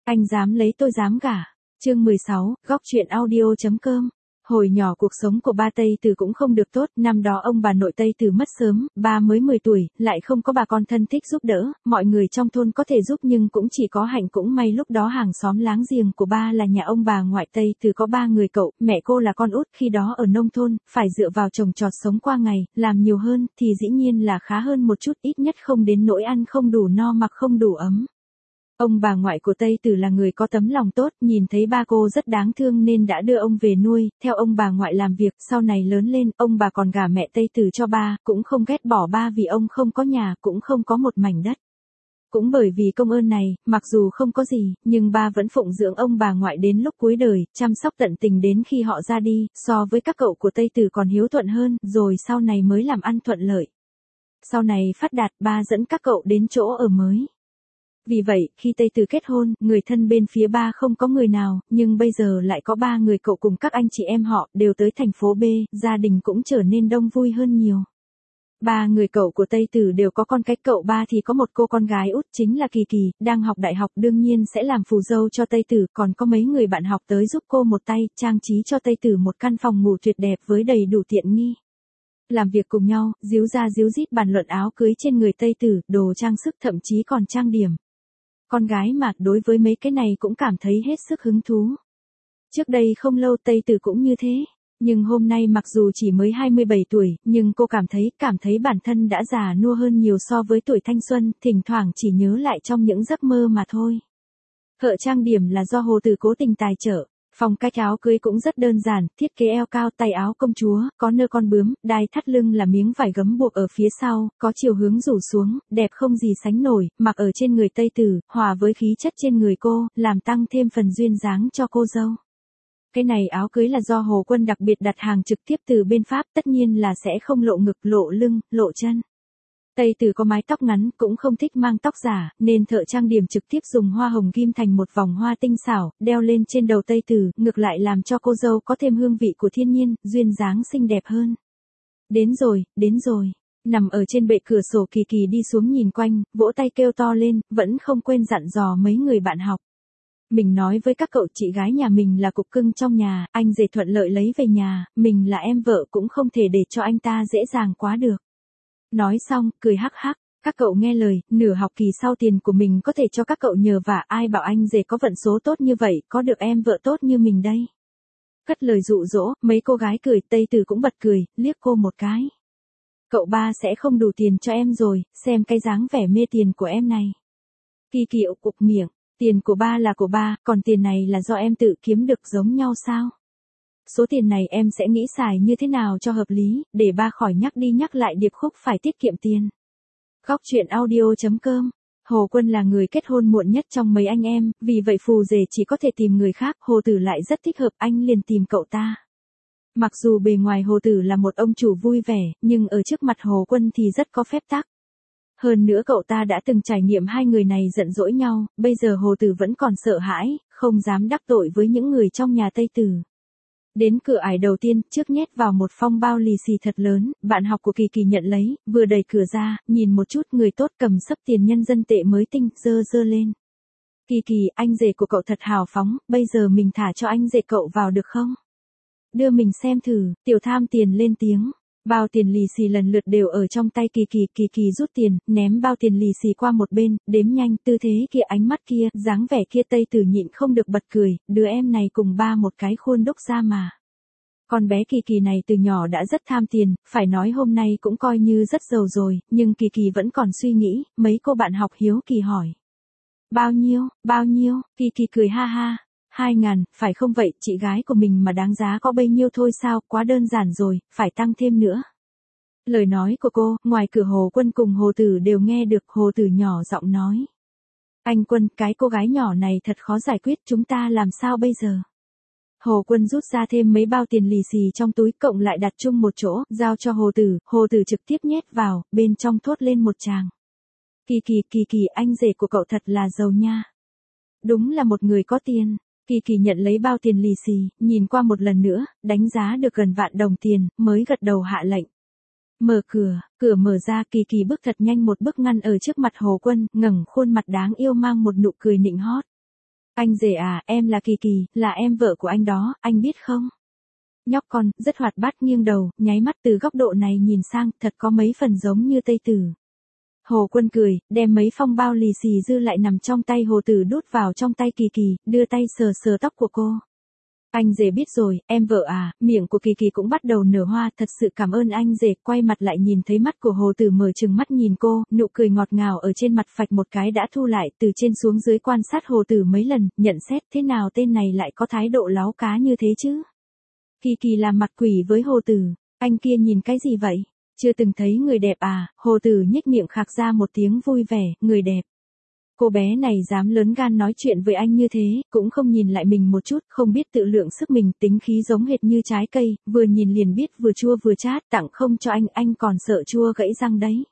Anh dám lấy tôi dám gả. Chương 16, góc truyện audio.com. Hồi nhỏ cuộc sống của ba Tây Từ cũng không được tốt, năm đó ông bà nội Tây Từ mất sớm, ba mới 10 tuổi, lại không có bà con thân thích giúp đỡ, mọi người trong thôn có thể giúp nhưng cũng chỉ có Hạnh cũng may lúc đó hàng xóm láng giềng của ba là nhà ông bà ngoại Tây Từ có 3 người cậu, mẹ cô là con út, khi đó ở nông thôn, phải dựa vào trồng trọt sống qua ngày, làm nhiều hơn thì dĩ nhiên là khá hơn một chút, ít nhất không đến nỗi ăn không đủ no mặc không đủ ấm. Ông bà ngoại của Tây Tử là người có tấm lòng tốt, nhìn thấy ba cô rất đáng thương nên đã đưa ông về nuôi, theo ông bà ngoại làm việc, sau này lớn lên, ông bà còn gả mẹ Tây Tử cho ba, cũng không ghét bỏ ba vì ông không có nhà, cũng không có một mảnh đất. Cũng bởi vì công ơn này, mặc dù không có gì, nhưng ba vẫn phụng dưỡng ông bà ngoại đến lúc cuối đời, chăm sóc tận tình đến khi họ ra đi, so với các cậu của Tây Tử còn hiếu thuận hơn, rồi sau này mới làm ăn thuận lợi. Sau này phát đạt, ba dẫn các cậu đến chỗ ở mới. Vì vậy, khi Tây Từ kết hôn, người thân bên phía ba không có người nào, nhưng bây giờ lại có 3 người cậu cùng các anh chị em họ, đều tới thành phố B, gia đình cũng trở nên đông vui hơn nhiều. 3 người cậu của Tây Tử đều có con cái, cậu ba thì có một cô con gái út chính là Kỳ Kỳ, đang học đại học đương nhiên sẽ làm phù dâu cho Tây Tử, còn có mấy người bạn học tới giúp cô một tay, trang trí cho Tây Tử một căn phòng ngủ tuyệt đẹp với đầy đủ tiện nghi. Làm việc cùng nhau, díu ra díu dít bàn luận áo cưới trên người Tây Tử, đồ trang sức thậm chí còn trang điểm. Con gái mà đối với mấy cái này cũng cảm thấy hết sức hứng thú. Trước đây không lâu Tây Tử cũng như thế, nhưng hôm nay mặc dù chỉ mới 27 tuổi, nhưng cô cảm thấy bản thân đã già nua hơn nhiều so với tuổi thanh xuân, thỉnh thoảng chỉ nhớ lại trong những giấc mơ mà thôi. Thợ trang điểm là do Hồ Tử cố tình tài trợ. Phong cách áo cưới cũng rất đơn giản, thiết kế eo cao, tay áo công chúa, có nơ con bướm, đai thắt lưng là miếng vải gấm buộc ở phía sau, có chiều hướng rủ xuống, đẹp không gì sánh nổi, mặc ở trên người Tây Tử, hòa với khí chất trên người cô, làm tăng thêm phần duyên dáng cho cô dâu. Cái này áo cưới là do Hồ Quân đặc biệt đặt hàng trực tiếp từ bên Pháp, tất nhiên là sẽ không lộ ngực, lộ lưng, lộ chân. Tây Tử có mái tóc ngắn, cũng không thích mang tóc giả, nên thợ trang điểm trực tiếp dùng hoa hồng ghim thành một vòng hoa tinh xảo, đeo lên trên đầu Tây Tử, ngược lại làm cho cô dâu có thêm hương vị của thiên nhiên, duyên dáng xinh đẹp hơn. Đến rồi. Nằm ở trên bệ cửa sổ Kỳ Kỳ đi xuống nhìn quanh, vỗ tay kêu to lên, vẫn không quên dặn dò mấy người bạn học. Mình nói với các cậu chị gái nhà mình là cục cưng trong nhà, anh rể thuận lợi lấy về nhà, mình là em vợ cũng không thể để cho anh ta dễ dàng quá được. Nói xong, cười hắc hắc, các cậu nghe lời, nửa học kỳ sau tiền của mình có thể cho các cậu nhờ vả, ai bảo anh rể có vận số tốt như vậy, có được em vợ tốt như mình đây. Cất lời dụ dỗ, mấy cô gái cười, Tây Tử cũng bật cười, liếc cô một cái. Cậu ba sẽ không đủ tiền cho em rồi, xem cái dáng vẻ mê tiền của em này. Kỳ Kỳ cục miệng, tiền của ba là của ba, còn tiền này là do em tự kiếm được giống nhau sao? Số tiền này em sẽ nghĩ xài như thế nào cho hợp lý, để ba khỏi nhắc đi nhắc lại điệp khúc phải tiết kiệm tiền. Góc truyện audio.com. Hồ Quân là người kết hôn muộn nhất trong mấy anh em, vì vậy phù rể chỉ có thể tìm người khác, Hồ Tử lại rất thích hợp, anh liền tìm cậu ta. Mặc dù bề ngoài Hồ Tử là một ông chủ vui vẻ, nhưng ở trước mặt Hồ Quân thì rất có phép tắc. Hơn nữa cậu ta đã từng trải nghiệm hai người này giận dỗi nhau, bây giờ Hồ Tử vẫn còn sợ hãi, không dám đắc tội với những người trong nhà Tây Tử. Đến cửa ải đầu tiên, trước nhét vào một phong bao lì xì thật lớn, bạn học của Kỳ Kỳ nhận lấy, vừa đẩy cửa ra, nhìn một chút người tốt cầm xấp tiền nhân dân tệ mới tinh, dơ lên. Kỳ Kỳ, anh rể của cậu thật hào phóng, bây giờ mình thả cho anh rể cậu vào được không? Đưa mình xem thử, tiểu tham tiền lên tiếng. Bao tiền lì xì lần lượt đều ở trong tay Kỳ Kỳ rút tiền, ném bao tiền lì xì qua một bên, đếm nhanh, tư thế kia, ánh mắt kia, dáng vẻ kia, Tây Tử nhịn không được bật cười, đứa em này cùng ba một cái khuôn đúc ra mà. Con bé Kỳ Kỳ này từ nhỏ đã rất tham tiền, phải nói hôm nay cũng coi như rất giàu rồi, nhưng Kỳ Kỳ vẫn còn suy nghĩ, mấy cô bạn học hiếu kỳ hỏi. Bao nhiêu, Kỳ Kỳ cười ha ha. 2.000, phải không vậy, chị gái của mình mà đáng giá có bấy nhiêu thôi sao, quá đơn giản rồi, phải tăng thêm nữa. Lời nói của cô, ngoài cửa Hồ Quân cùng Hồ Tử đều nghe được, Hồ Tử nhỏ giọng nói. Anh Quân, cái cô gái nhỏ này thật khó giải quyết, chúng ta làm sao bây giờ? Hồ Quân rút ra thêm mấy bao tiền lì xì trong túi, cộng lại đặt chung một chỗ, giao cho Hồ Tử trực tiếp nhét vào, bên trong thốt lên một tràng. Kỳ Kỳ, anh rể của cậu thật là giàu nha. Đúng là một người có tiền. Kỳ Kỳ nhận lấy bao tiền lì xì, nhìn qua một lần nữa, đánh giá được gần vạn đồng tiền, mới gật đầu hạ lệnh. Mở cửa mở ra, Kỳ Kỳ bước thật nhanh một bước ngăn ở trước mặt Hồ Quân, ngẩng khuôn mặt đáng yêu mang một nụ cười nịnh hót. Anh rể à, em là Kỳ Kỳ, là em vợ của anh đó, anh biết không? Nhóc con, rất hoạt bát nghiêng đầu, nháy mắt từ góc độ này nhìn sang, thật có mấy phần giống như Tây Tử. Hồ Quân cười, đem mấy phong bao lì xì dư lại nằm trong tay Hồ Tử đút vào trong tay Kỳ Kỳ, đưa tay sờ sờ tóc của cô. Anh rể biết rồi, em vợ à, miệng của Kỳ Kỳ cũng bắt đầu nở hoa, thật sự cảm ơn anh rể, quay mặt lại nhìn thấy mắt của Hồ Tử mở trừng mắt nhìn cô, nụ cười ngọt ngào ở trên mặt phạch một cái đã thu lại, từ trên xuống dưới quan sát Hồ Tử mấy lần, nhận xét thế nào tên này lại có thái độ láo cá như thế chứ. Kỳ Kỳ làm mặt quỷ với Hồ Tử, anh kia nhìn cái gì vậy? Chưa từng thấy người đẹp à, Hồ Tử nhếch miệng khạc ra một tiếng vui vẻ, người đẹp. Cô bé này dám lớn gan nói chuyện với anh như thế, cũng không nhìn lại mình một chút, không biết tự lượng sức mình, tính khí giống hệt như trái cây, vừa nhìn liền biết vừa chua vừa chát, tặng không cho anh còn sợ chua gãy răng đấy.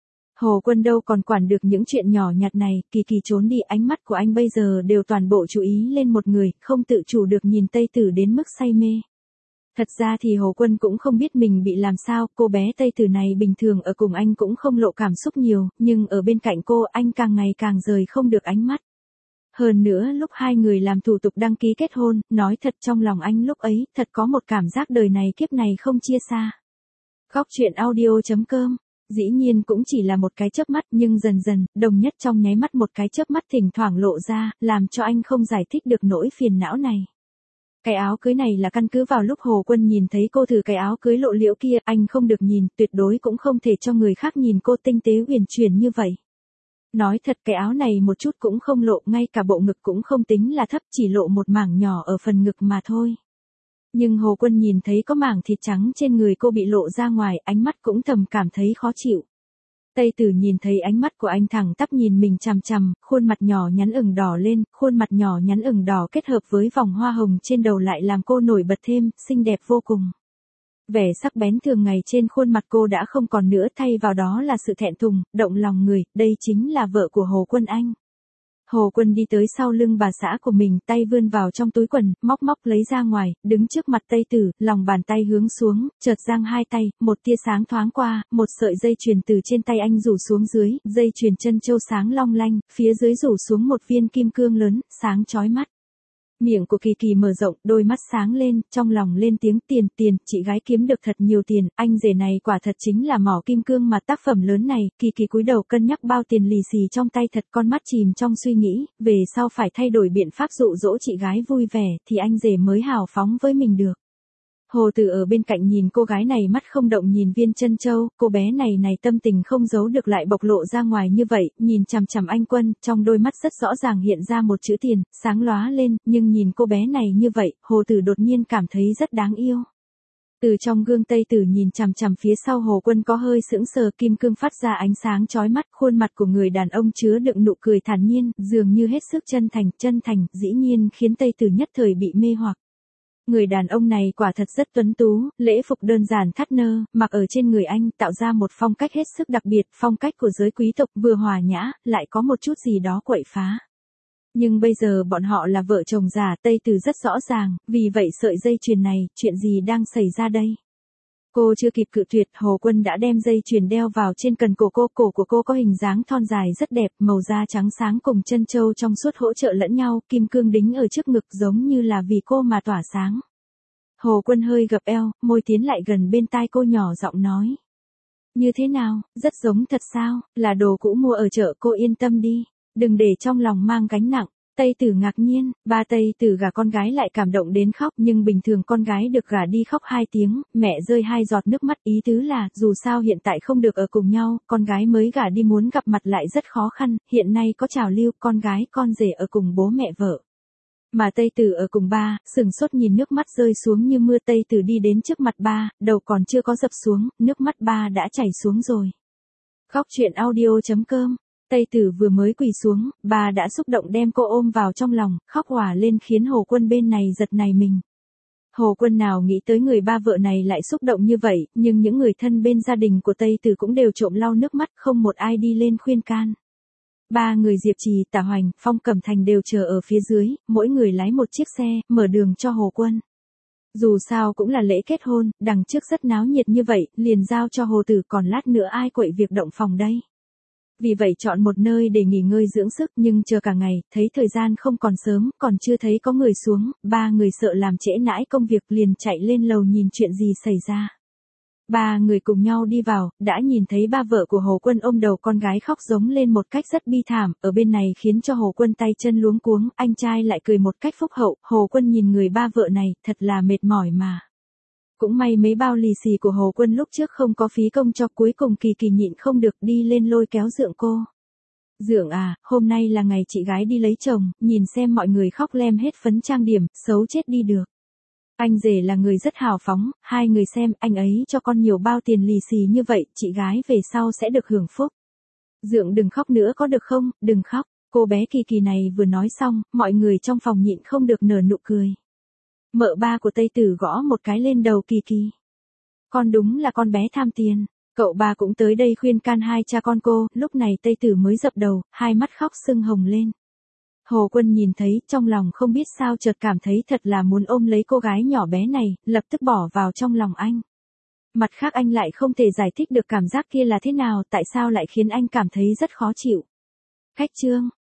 Hồ Quân đâu còn quản được những chuyện nhỏ nhặt này, Kỳ Kỳ trốn đi, ánh mắt của anh bây giờ đều toàn bộ chú ý lên một người, không tự chủ được nhìn Tây Tử đến mức say mê. Thật ra thì Hồ Quân cũng không biết mình bị làm sao, cô bé Tây Tử này bình thường ở cùng anh cũng không lộ cảm xúc nhiều, nhưng ở bên cạnh cô anh càng ngày càng rời không được ánh mắt. Hơn nữa lúc hai người làm thủ tục đăng ký kết hôn, nói thật trong lòng anh lúc ấy, thật có một cảm giác đời này kiếp này không chia xa. Góc truyện audio.com. Dĩ nhiên cũng chỉ là một cái chớp mắt nhưng dần dần, đồng nhất trong nháy mắt một cái chớp mắt thỉnh thoảng lộ ra, làm cho anh không giải thích được nỗi phiền não này. Cái áo cưới này là căn cứ vào lúc Hồ Quân nhìn thấy cô thử cái áo cưới lộ liễu kia, anh không được nhìn, tuyệt đối cũng không thể cho người khác nhìn cô tinh tế uyển chuyển như vậy. Nói thật cái áo này một chút cũng không lộ, ngay cả bộ ngực cũng không tính là thấp, chỉ lộ một mảng nhỏ ở phần ngực mà thôi. Nhưng Hồ Quân nhìn thấy có mảng thịt trắng trên người cô bị lộ ra ngoài, ánh mắt cũng thầm cảm thấy khó chịu. Tây Tử nhìn thấy ánh mắt của anh thẳng tắp nhìn mình chằm chằm, khuôn mặt nhỏ nhắn ửng đỏ lên, khuôn mặt nhỏ nhắn ửng đỏ kết hợp với vòng hoa hồng trên đầu lại làm cô nổi bật thêm, xinh đẹp vô cùng. Vẻ sắc bén thường ngày trên khuôn mặt cô đã không còn nữa, thay vào đó là sự thẹn thùng, động lòng người, đây chính là vợ của Hồ Quân anh. Hồ Quân đi tới sau lưng bà xã của mình, tay vươn vào trong túi quần, móc lấy ra ngoài, đứng trước mặt Tây Tử, lòng bàn tay hướng xuống, chợt giang hai tay, một tia sáng thoáng qua, một sợi dây chuyền từ trên tay anh rủ xuống dưới, dây chuyền chân châu sáng long lanh, phía dưới rủ xuống một viên kim cương lớn, sáng chói mắt. Miệng của Kỳ Kỳ mở rộng, đôi mắt sáng lên, trong lòng lên tiếng tiền, chị gái kiếm được thật nhiều tiền, anh rể này quả thật chính là mỏ kim cương mà tác phẩm lớn này, Kỳ Kỳ cúi đầu cân nhắc bao tiền lì xì trong tay thật, con mắt chìm trong suy nghĩ, về sau phải thay đổi biện pháp dụ dỗ chị gái vui vẻ, thì anh rể mới hào phóng với mình được. Hồ Tử ở bên cạnh nhìn cô gái này mắt không động nhìn viên chân châu, cô bé này tâm tình không giấu được lại bộc lộ ra ngoài như vậy, nhìn chằm chằm anh Quân, trong đôi mắt rất rõ ràng hiện ra một chữ tiền, sáng lóa lên, nhưng nhìn cô bé này như vậy, Hồ Tử đột nhiên cảm thấy rất đáng yêu. Từ trong gương Tây Tử nhìn chằm chằm phía sau Hồ Quân có hơi sững sờ, kim cương phát ra ánh sáng chói mắt, khuôn mặt của người đàn ông chứa đựng nụ cười thản nhiên, dường như hết sức chân thành, dĩ nhiên khiến Tây Tử nhất thời bị mê hoặc. Người đàn ông này quả thật rất tuấn tú, lễ phục đơn giản thắt nơ, mặc ở trên người anh tạo ra một phong cách hết sức đặc biệt, phong cách của giới quý tộc vừa hòa nhã, lại có một chút gì đó quậy phá. Nhưng bây giờ bọn họ là vợ chồng già, Tây Tử rất rõ ràng, vì vậy sợi dây chuyền này, chuyện gì đang xảy ra đây? Cô chưa kịp cự tuyệt, Hồ Quân đã đem dây chuyền đeo vào trên cần cổ của cô có hình dáng thon dài rất đẹp, màu da trắng sáng cùng chân châu trong suốt hỗ trợ lẫn nhau, kim cương đính ở trước ngực giống như là vì cô mà tỏa sáng. Hồ Quân hơi gập eo, môi tiến lại gần bên tai cô nhỏ giọng nói. Như thế nào, rất giống thật sao, là đồ cũ mua ở chợ, cô yên tâm đi, đừng để trong lòng mang gánh nặng. Tây Tử ngạc nhiên, ba Tây Tử gả con gái lại cảm động đến khóc, nhưng bình thường con gái được gả đi khóc 2 tiếng, mẹ rơi 2 giọt nước mắt, ý tứ là, dù sao hiện tại không được ở cùng nhau, con gái mới gả đi muốn gặp mặt lại rất khó khăn, hiện nay có trào lưu, con gái con rể ở cùng bố mẹ vợ. Mà Tây Tử ở cùng ba, sừng sốt nhìn nước mắt rơi xuống như mưa, Tây Tử đi đến trước mặt ba, đầu còn chưa có dập xuống, nước mắt ba đã chảy xuống rồi. Góc truyện audio.com. Tây Tử vừa mới quỳ xuống, bà đã xúc động đem cô ôm vào trong lòng, khóc òa lên khiến Hồ Quân bên này giật nảy mình. Hồ Quân nào nghĩ tới người ba vợ này lại xúc động như vậy, nhưng những người thân bên gia đình của Tây Tử cũng đều trộm lau nước mắt, không một ai đi lên khuyên can. Ba người Diệp Trì, Tả Hoành, Phong Cẩm Thành đều chờ ở phía dưới, mỗi người lái một chiếc xe, mở đường cho Hồ Quân. Dù sao cũng là lễ kết hôn, đằng trước rất náo nhiệt như vậy, liền giao cho Hồ Tử, còn lát nữa ai quậy việc động phòng đây. Vì vậy chọn một nơi để nghỉ ngơi dưỡng sức, nhưng chờ cả ngày, thấy thời gian không còn sớm, còn chưa thấy có người xuống, ba người sợ làm trễ nãi công việc liền chạy lên lầu nhìn chuyện gì xảy ra. Ba người cùng nhau đi vào, đã nhìn thấy ba vợ của Hồ Quân ôm đầu con gái khóc giống lên một cách rất bi thảm, ở bên này khiến cho Hồ Quân tay chân luống cuống, anh trai lại cười một cách phúc hậu, Hồ Quân nhìn người ba vợ này, thật là mệt mỏi mà. Cũng may mấy bao lì xì của Hồ Quân lúc trước không có phí công cho, cuối cùng Kỳ Kỳ nhịn không được đi lên lôi kéo Dượng cô. Dượng à, hôm nay là ngày chị gái đi lấy chồng, nhìn xem mọi người khóc lem hết phấn trang điểm, xấu chết đi được. Anh rể là người rất hào phóng, hai người xem, anh ấy cho con nhiều bao tiền lì xì như vậy, chị gái về sau sẽ được hưởng phúc. Dượng đừng khóc nữa có được không, đừng khóc. Cô bé Kỳ Kỳ này vừa nói xong, mọi người trong phòng nhịn không được nở nụ cười. Mợ ba của Tây Tử gõ một cái lên đầu Kỳ Kỳ. Con đúng là con bé tham tiền. Cậu ba cũng tới đây khuyên can hai cha con cô, lúc này Tây Tử mới dập đầu, hai mắt khóc sưng hồng lên. Hồ Quân nhìn thấy, trong lòng không biết sao chợt cảm thấy thật là muốn ôm lấy cô gái nhỏ bé này, lập tức bỏ vào trong lòng anh. Mặt khác anh lại không thể giải thích được cảm giác kia là thế nào, tại sao lại khiến anh cảm thấy rất khó chịu. Khách trương,